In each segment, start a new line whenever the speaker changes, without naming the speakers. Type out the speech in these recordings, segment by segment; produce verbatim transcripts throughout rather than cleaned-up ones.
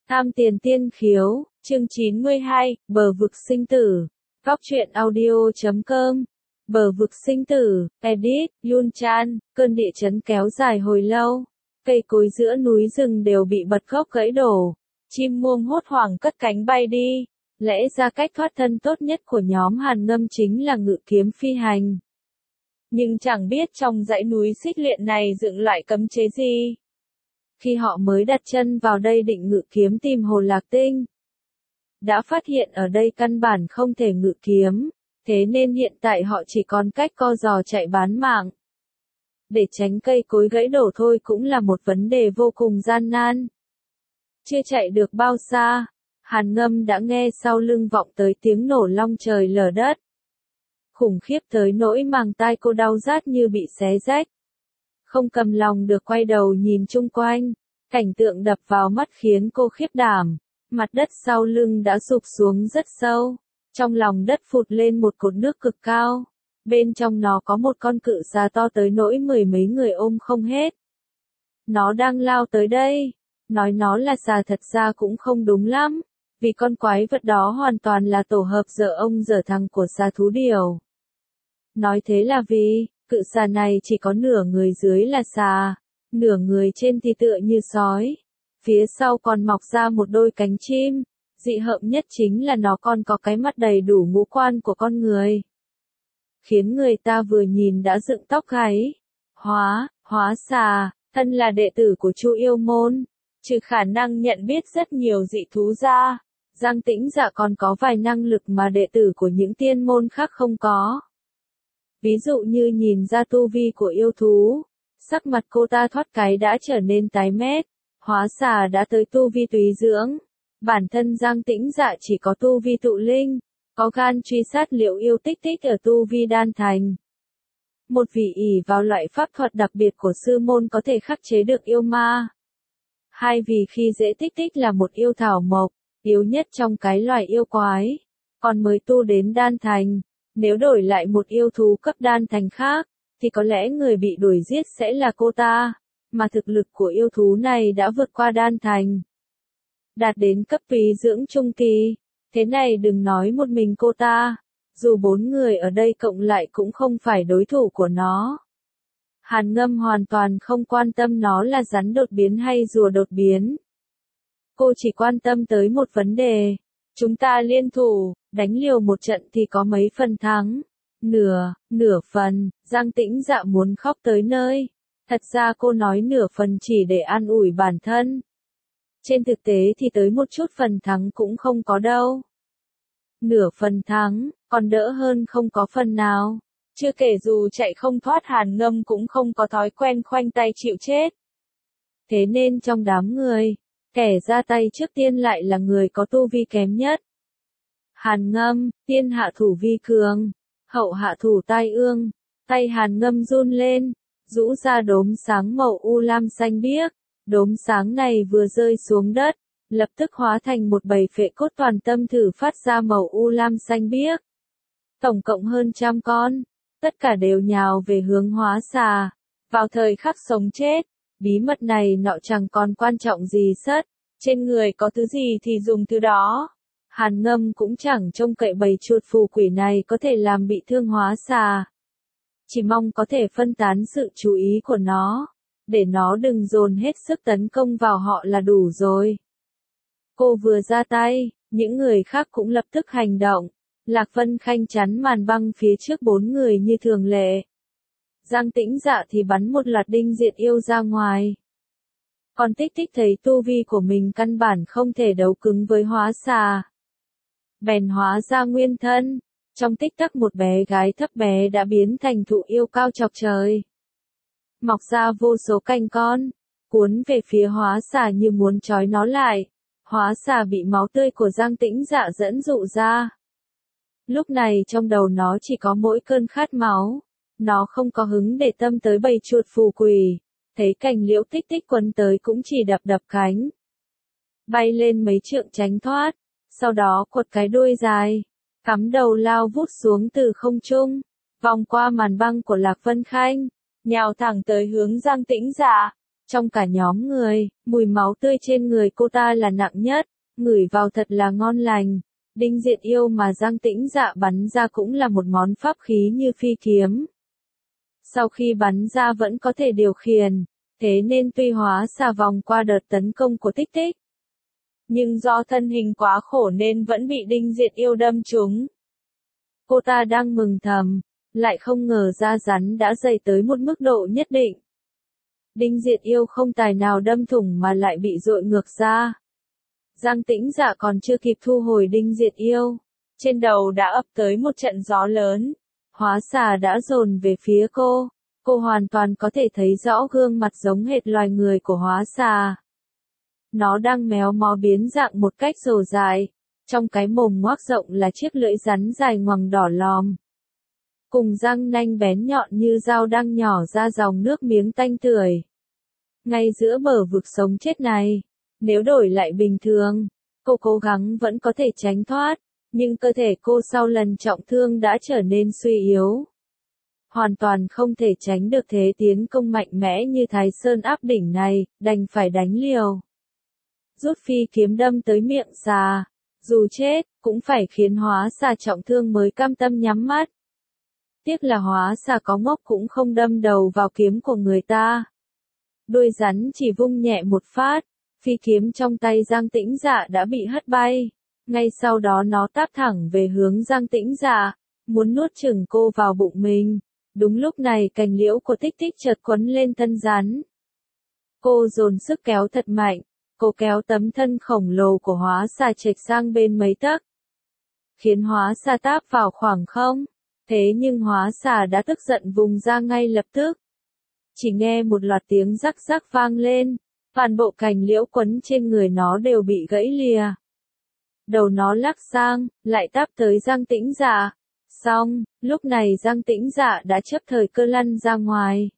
Tham tiền tiên khiếu, chương chín mươi hai, bờ vực sinh tử. Góc truyện audio chấm com. Bờ vực sinh tử, edit, Yun Chan, cơn địa chấn kéo dài hồi lâu. Cây cối giữa núi rừng đều bị bật gốc gãy đổ. Chim muông hốt hoảng cất cánh bay đi. Lẽ ra cách thoát thân tốt nhất của nhóm Hàn Ngâm chính là ngự kiếm phi hành. Nhưng chẳng biết trong dãy núi xích liện này dựng loại cấm chế gì. Khi họ mới đặt chân vào đây định ngự kiếm tìm Hồ Lạc Tinh, đã phát hiện ở đây căn bản không thể ngự kiếm, thế nên hiện tại họ chỉ còn cách co giò chạy bán mạng. Để tránh cây cối gãy đổ thôi cũng là một vấn đề vô cùng gian nan. Chưa chạy được bao xa, Hàn Ngâm đã nghe sau lưng vọng tới tiếng nổ long trời lở đất. Khủng khiếp tới nỗi màng tai cô đau rát như bị xé rách. Không cầm lòng được quay đầu nhìn chung quanh, cảnh tượng đập vào mắt khiến cô khiếp đảm, mặt đất sau lưng đã sụp xuống rất sâu, trong lòng đất phụt lên một cột nước cực cao, bên trong nó có một con cự xà to tới nỗi mười mấy người ôm không hết. Nó đang lao tới đây, nói nó là xà thật ra cũng không đúng lắm, vì con quái vật đó hoàn toàn là tổ hợp dở ông dở thằng của xà thú điểu. Nói thế là vì cự xà này chỉ có nửa người dưới là xà, nửa người trên thì tựa như sói. Phía sau còn mọc ra một đôi cánh chim, dị hợm nhất chính là nó còn có cái mặt đầy đủ ngũ quan của con người. Khiến người ta vừa nhìn đã dựng tóc gáy. Hóa, hóa xà, thân là đệ tử của Chu Yêu Môn, trừ khả năng nhận biết rất nhiều dị thú ra, Giang Tĩnh Dạ còn có vài năng lực mà đệ tử của những tiên môn khác không có. Ví dụ như nhìn ra tu vi của yêu thú, sắc mặt cô ta thoát cái đã trở nên tái mét, hóa xà đã tới tu vi túy dưỡng. Bản thân Giang Tĩnh Dạ chỉ có tu vi tụ linh, có gan truy sát Liễu Yêu Tích Tích ở tu vi đan thành. Một vị ỷ vào loại pháp thuật đặc biệt của sư môn có thể khắc chế được yêu ma. Hai vì khi dễ Tích Tích là một yêu thảo mộc, yếu nhất trong cái loài yêu quái, còn mới tu đến đan thành. Nếu đổi lại một yêu thú cấp đan thành khác, thì có lẽ người bị đuổi giết sẽ là cô ta, mà thực lực của yêu thú này đã vượt qua đan thành. Đạt đến cấp túy dưỡng trung kỳ, thế này đừng nói một mình cô ta, dù bốn người ở đây cộng lại cũng không phải đối thủ của nó. Hàn Ngâm hoàn toàn không quan tâm nó là rắn đột biến hay rùa đột biến. Cô chỉ quan tâm tới một vấn đề. Chúng ta liên thủ, đánh liều một trận thì có mấy phần thắng? Nửa, nửa phần, Giang Tĩnh Dạ muốn khóc tới nơi. Thật ra cô nói nửa phần chỉ để an ủi bản thân. Trên thực tế thì tới một chút phần thắng cũng không có đâu. Nửa phần thắng, còn đỡ hơn không có phần nào. Chưa kể dù chạy không thoát Hàn Ngâm cũng không có thói quen khoanh tay chịu chết. Thế nên trong đám người, kẻ ra tay trước tiên lại là người có tu vi kém nhất. Hàn Ngâm, tiên hạ thủ vi cường, hậu hạ thủ tai ương, tay Hàn Ngâm run lên, rũ ra đốm sáng màu u lam xanh biếc, đốm sáng này vừa rơi xuống đất, lập tức hóa thành một bầy phệ cốt toàn tâm thử phát ra màu u lam xanh biếc. Tổng cộng hơn trăm con, tất cả đều nhào về hướng hóa xà, vào thời khắc sống chết. Bí mật này nọ chẳng còn quan trọng gì sất, trên người có thứ gì thì dùng thứ đó. Hàn Ngâm cũng chẳng trông cậy bầy chuột phù quỷ này có thể làm bị thương hóa xà. Chỉ mong có thể phân tán sự chú ý của nó, để nó đừng dồn hết sức tấn công vào họ là đủ rồi. Cô vừa ra tay, những người khác cũng lập tức hành động. Lạc Vân Khanh chắn màn băng phía trước bốn người như thường lệ. Giang Tĩnh Dạ thì bắn một loạt đinh diện yêu ra ngoài. Còn Tích Tích thấy tu vi của mình căn bản không thể đấu cứng với hóa xà. Bèn hóa ra nguyên thân, trong tích tắc một bé gái thấp bé đã biến thành thụ yêu cao chọc trời. Mọc ra vô số cành con, cuốn về phía hóa xà như muốn trói nó lại. Hóa xà bị máu tươi của Giang Tĩnh Dạ dẫn dụ ra. Lúc này trong đầu nó chỉ có mỗi cơn khát máu. Nó không có hứng để tâm tới bầy chuột phù quỷ, thấy cành liễu Tích Tích quấn tới cũng chỉ đập đập cánh. Bay lên mấy trượng tránh thoát, sau đó quật cái đuôi dài, cắm đầu lao vút xuống từ không trung, vòng qua màn băng của Lạc Vân Khanh, nhào thẳng tới hướng Giang Tĩnh Dạ. Trong cả nhóm người, mùi máu tươi trên người cô ta là nặng nhất, ngửi vào thật là ngon lành. Đinh Diện Yêu mà Giang Tĩnh Dạ bắn ra cũng là một món pháp khí như phi kiếm. Sau khi bắn ra vẫn có thể điều khiển, thế nên tuy hóa xà vòng qua đợt tấn công của Tích Tích, nhưng do thân hình quá khổ nên vẫn bị Đinh Diện Yêu đâm trúng. Cô ta đang mừng thầm, lại không ngờ da rắn đã dày tới một mức độ nhất định. Đinh Diện Yêu không tài nào đâm thủng mà lại bị dội ngược ra. Giang Tĩnh Dạ còn chưa kịp thu hồi Đinh Diện Yêu, trên đầu đã ập tới một trận gió lớn. Hóa xà đã dồn về phía cô, cô hoàn toàn có thể thấy rõ gương mặt giống hệt loài người của hóa xà. Nó đang méo mó biến dạng một cách rồ dài, trong cái mồm ngoác rộng là chiếc lưỡi rắn dài ngoằng đỏ lòm. Cùng răng nanh bén nhọn như dao đang nhỏ ra dòng nước miếng tanh tưởi. Ngay giữa bờ vực sống chết này, nếu đổi lại bình thường, cô cố gắng vẫn có thể tránh thoát, nhưng cơ thể cô sau lần trọng thương đã trở nên suy yếu. Hoàn toàn không thể tránh được thế tiến công mạnh mẽ như Thái Sơn áp đỉnh này, đành phải đánh liều. Rút phi kiếm đâm tới miệng xà, dù chết, cũng phải khiến hóa xà trọng thương mới cam tâm nhắm mắt. Tiếc là hóa xà có ngốc cũng không đâm đầu vào kiếm của người ta. Đuôi rắn chỉ vung nhẹ một phát, phi kiếm trong tay Giang Tĩnh Dạ đã bị hất bay. Ngay sau đó nó táp thẳng về hướng Giang Tĩnh Dạ, muốn nuốt chửng cô vào bụng mình. Đúng lúc này cành liễu của Tích Tích chợt quấn lên thân rắn. Cô dồn sức kéo thật mạnh, cô kéo tấm thân khổng lồ của hóa xà chệch sang bên mấy tấc, khiến hóa xà táp vào khoảng không. Thế nhưng hóa xà đã tức giận vùng ra ngay lập tức. Chỉ nghe một loạt tiếng rắc rắc vang lên, toàn bộ cành liễu quấn trên người nó đều bị gãy lìa. Đầu nó lắc sang, lại táp tới Giang Tĩnh Dạ. Xong, lúc này Giang Tĩnh Dạ đã chấp thời cơ lăn ra ngoài.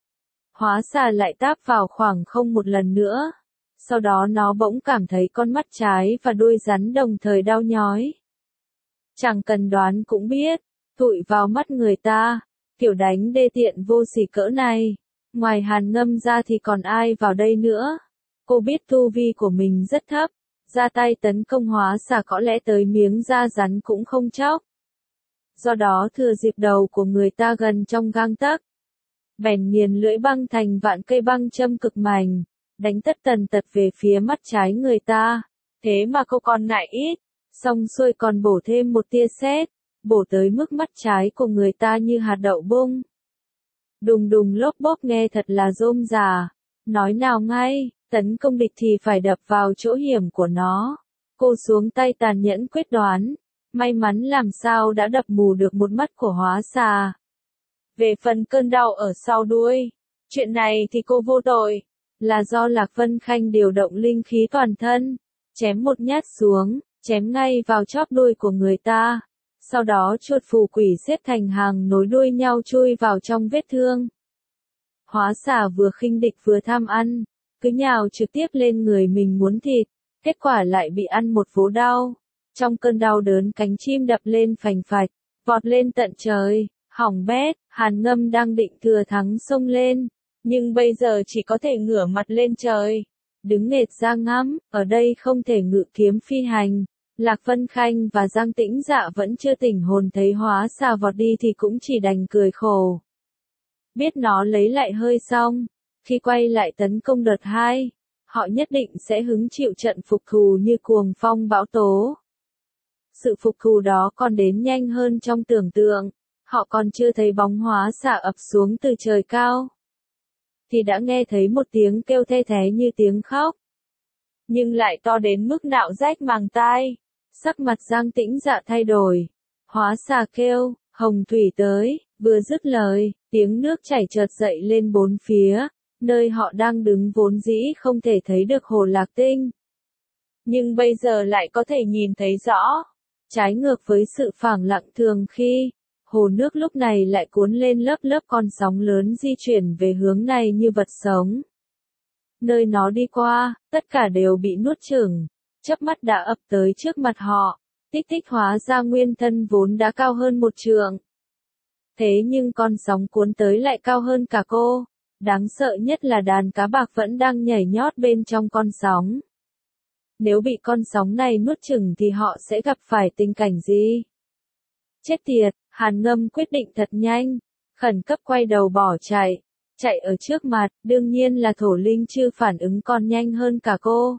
Hóa xà lại táp vào khoảng không một lần nữa. Sau đó nó bỗng cảm thấy con mắt trái và đuôi rắn đồng thời đau nhói. Chẳng cần đoán cũng biết, tụi vào mắt người ta, kiểu đánh đê tiện vô sỉ cỡ này. Ngoài Hàn Ngâm ra thì còn ai vào đây nữa. Cô biết tu vi của mình rất thấp, ra tay tấn công hóa xà có lẽ tới miếng da rắn cũng không chóc. Do đó thừa dịp đầu của người ta gần trong gang tấc, bèn nghiền lưỡi băng thành vạn cây băng châm cực mạnh, đánh tất tần tật về phía mắt trái người ta. Thế mà cô còn ngại ít, xong xuôi còn bổ thêm một tia sét, bổ tới mức mắt trái của người ta như hạt đậu bung. Đùng đùng lốp bốp nghe thật là rôm rả. Nói nào ngay, tấn công địch thì phải đập vào chỗ hiểm của nó. Cô xuống tay tàn nhẫn quyết đoán. May mắn làm sao đã đập mù được một mắt của hóa xà. Về phần cơn đau ở sau đuôi, chuyện này thì cô vô tội. Là do Lạc Vân Khanh điều động linh khí toàn thân, chém một nhát xuống, chém ngay vào chóp đuôi của người ta. Sau đó chuột phù quỷ xếp thành hàng nối đuôi nhau chui vào trong vết thương. Hóa xà vừa khinh địch vừa tham ăn, cứ nhào trực tiếp lên người mình muốn thịt, kết quả lại bị ăn một vố đau. Trong cơn đau đớn cánh chim đập lên phành phạch, vọt lên tận trời, hỏng bét. Hàn Ngâm đang định thừa thắng xông lên, nhưng bây giờ chỉ có thể ngửa mặt lên trời, đứng nghệt ra ngắm. Ở đây không thể ngự kiếm phi hành. Lạc Vân Khanh và Giang Tĩnh Dạ vẫn chưa tỉnh hồn, thấy hóa xà vọt đi thì cũng chỉ đành cười khổ. Biết nó lấy lại hơi xong, khi quay lại tấn công đợt hai, họ nhất định sẽ hứng chịu trận phục thù như cuồng phong bão tố. Sự phục thù đó còn đến nhanh hơn trong tưởng tượng, họ còn chưa thấy bóng hóa xà ập xuống từ trời cao, thì đã nghe thấy một tiếng kêu the thé như tiếng khóc, nhưng lại to đến mức nạo rách màng tai. Sắc mặt Giang Tĩnh Dạ thay đổi. Hóa xà kêu, hồng thủy tới, vừa dứt lời, tiếng nước chảy chợt dậy lên bốn phía, nơi họ đang đứng vốn dĩ không thể thấy được hồ Lạc Tinh. Nhưng bây giờ lại có thể nhìn thấy rõ. Trái ngược với sự phẳng lặng thường khi, hồ nước lúc này lại cuốn lên lớp lớp con sóng lớn di chuyển về hướng này như vật sống. Nơi nó đi qua, tất cả đều bị nuốt chửng. Chớp mắt đã ập tới trước mặt họ. Tích Tích hóa ra nguyên thân vốn đã cao hơn một trượng. Thế nhưng con sóng cuốn tới lại cao hơn cả cô. Đáng sợ nhất là đàn cá bạc vẫn đang nhảy nhót bên trong con sóng. Nếu bị con sóng này nuốt chửng thì họ sẽ gặp phải tình cảnh gì? Chết tiệt, Hàn Ngâm quyết định thật nhanh, khẩn cấp quay đầu bỏ chạy. Chạy ở trước mặt, đương nhiên là Thổ Linh Chư phản ứng còn nhanh hơn cả cô.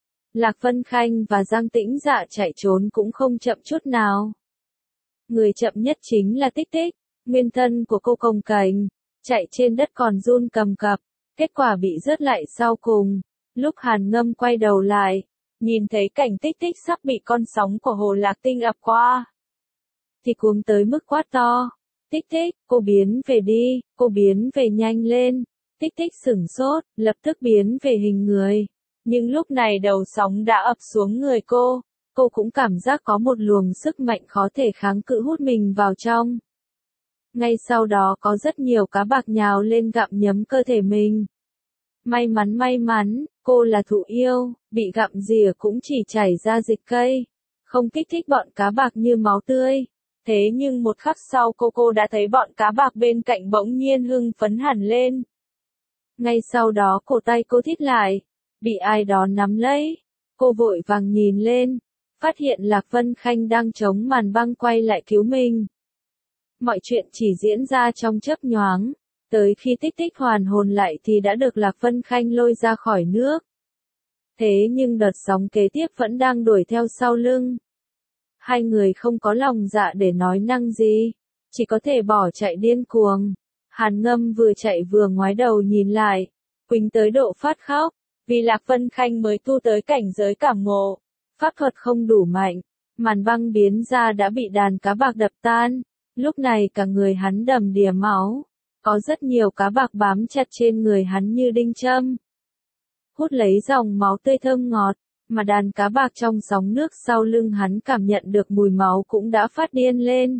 Lạc Vân Khanh và Giang Tĩnh Dạ chạy trốn cũng không chậm chút nào. Người chậm nhất chính là Tích Tích, nguyên thân của cô cồng kềnh, chạy trên đất còn run cầm cập, kết quả bị rớt lại sau cùng. Lúc Hàn Ngâm quay đầu lại, nhìn thấy cảnh Tích Tích sắp bị con sóng của Hồ Lạc Tinh ập qua, thì cuống tới mức quát to. Tích Tích, cô biến về đi, cô biến về nhanh lên. Tích Tích sửng sốt, lập tức biến về hình người. Nhưng lúc này đầu sóng đã ập xuống người cô, cô cũng cảm giác có một luồng sức mạnh khó thể kháng cự hút mình vào trong. Ngay sau đó có rất nhiều cá bạc nhào lên gặm nhấm cơ thể mình. May mắn may mắn, cô là thụ yêu, bị gặm rỉa cũng chỉ chảy ra dịch cây, không kích thích bọn cá bạc như máu tươi. Thế nhưng một khắc sau cô cô đã thấy bọn cá bạc bên cạnh bỗng nhiên hưng phấn hẳn lên. Ngay sau đó cổ tay cô thít lại, bị ai đó nắm lấy. Cô vội vàng nhìn lên, phát hiện Lạc Vân Khanh đang chống màn băng quay lại cứu mình. Mọi chuyện chỉ diễn ra trong chớp nhoáng, tới khi Tích Tích hoàn hồn lại thì đã được Lạc Vân Khanh lôi ra khỏi nước. Thế nhưng đợt sóng kế tiếp vẫn đang đuổi theo sau lưng. Hai người không có lòng dạ để nói năng gì, chỉ có thể bỏ chạy điên cuồng. Hàn Ngâm vừa chạy vừa ngoái đầu nhìn lại, quỳnh tới độ phát khóc, vì Lạc Vân Khanh mới tu tới cảnh giới cảm ngộ, pháp thuật không đủ mạnh, màn băng biến ra đã bị đàn cá bạc đập tan, lúc này cả người hắn đầm đìa máu, có rất nhiều cá bạc bám chặt trên người hắn như đinh châm, hút lấy dòng máu tươi thơm ngọt. Mà đàn cá bạc trong sóng nước sau lưng hắn cảm nhận được mùi máu cũng đã phát điên lên.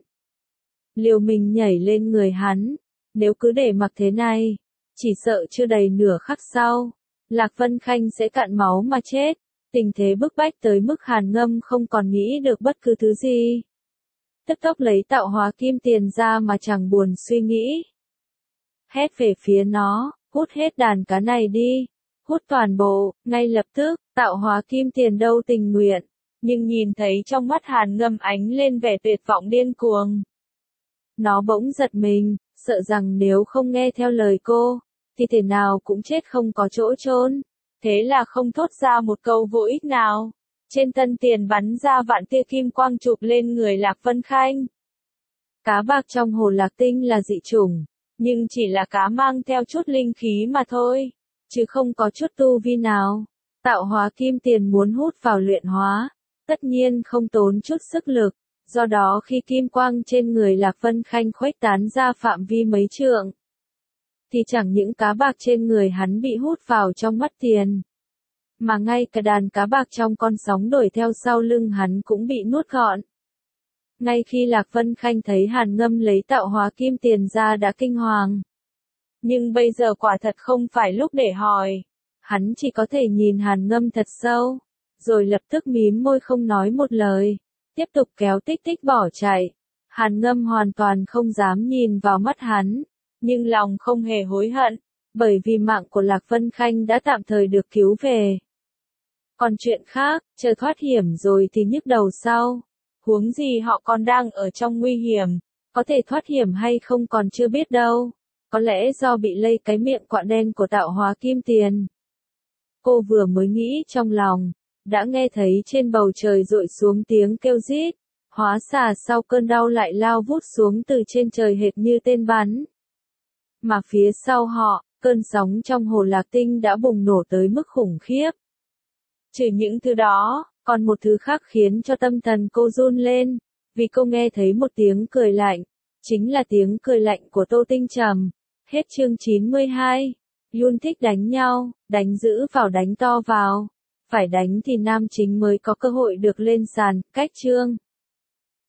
Liều mình nhảy lên người hắn, nếu cứ để mặc thế này, chỉ sợ chưa đầy nửa khắc sau, Lạc Vân Khanh sẽ cạn máu mà chết. Tình thế bức bách tới mức Hàn Ngâm không còn nghĩ được bất cứ thứ gì. Tức tốc lấy tạo hóa kim tiền ra mà chẳng buồn suy nghĩ. Hét về phía nó, hút hết đàn cá này đi. Hút toàn bộ, ngay lập tức, tạo hóa kim tiền đâu tình nguyện, nhưng nhìn thấy trong mắt Hàn Ngâm ánh lên vẻ tuyệt vọng điên cuồng. Nó bỗng giật mình, sợ rằng nếu không nghe theo lời cô, thì thể nào cũng chết không có chỗ chôn. Thế là không thốt ra một câu vô ích nào. Trên thân tiền bắn ra vạn tia kim quang chụp lên người Lạc Vân Khanh. Cá bạc trong Hồ Lạc Tinh là dị chủng, nhưng chỉ là cá mang theo chút linh khí mà thôi, chứ không có chút tu vi nào. Tạo hóa kim tiền muốn hút vào luyện hóa, tất nhiên không tốn chút sức lực, do đó khi kim quang trên người Lạc Vân Khanh khuếch tán ra phạm vi mấy trượng, thì chẳng những cá bạc trên người hắn bị hút vào trong mắt tiền, mà ngay cả đàn cá bạc trong con sóng đuổi theo sau lưng hắn cũng bị nuốt gọn. Ngay khi Lạc Vân Khanh thấy Hàn Ngâm lấy tạo hóa kim tiền ra đã kinh hoàng. Nhưng bây giờ quả thật không phải lúc để hỏi. Hắn chỉ có thể nhìn Hàn Ngâm thật sâu, rồi lập tức mím môi không nói một lời, tiếp tục kéo Tích Tích bỏ chạy. Hàn Ngâm hoàn toàn không dám nhìn vào mắt hắn, nhưng lòng không hề hối hận, bởi vì mạng của Lạc Vân Khanh đã tạm thời được cứu về. Còn chuyện khác, chờ thoát hiểm rồi thì nhức đầu sau. Huống gì họ còn đang ở trong nguy hiểm, có thể thoát hiểm hay không còn chưa biết đâu. Có lẽ do bị lây cái miệng quạ đen của tạo hóa kim tiền. Cô vừa mới nghĩ trong lòng, đã nghe thấy trên bầu trời dội xuống tiếng kêu rít, hóa xà sau cơn đau lại lao vút xuống từ trên trời hệt như tên bắn. Mà phía sau họ, cơn sóng trong Hồ Lạc Tinh đã bùng nổ tới mức khủng khiếp. Trừ những thứ đó, còn một thứ khác khiến cho tâm thần cô run lên, vì cô nghe thấy một tiếng cười lạnh, chính là tiếng cười lạnh của Tô Tinh Trầm. Hết chương chín mươi hai. Yun thích đánh nhau, đánh dữ vào đánh to vào. Phải đánh thì nam chính mới có cơ hội được lên sàn, cách chương.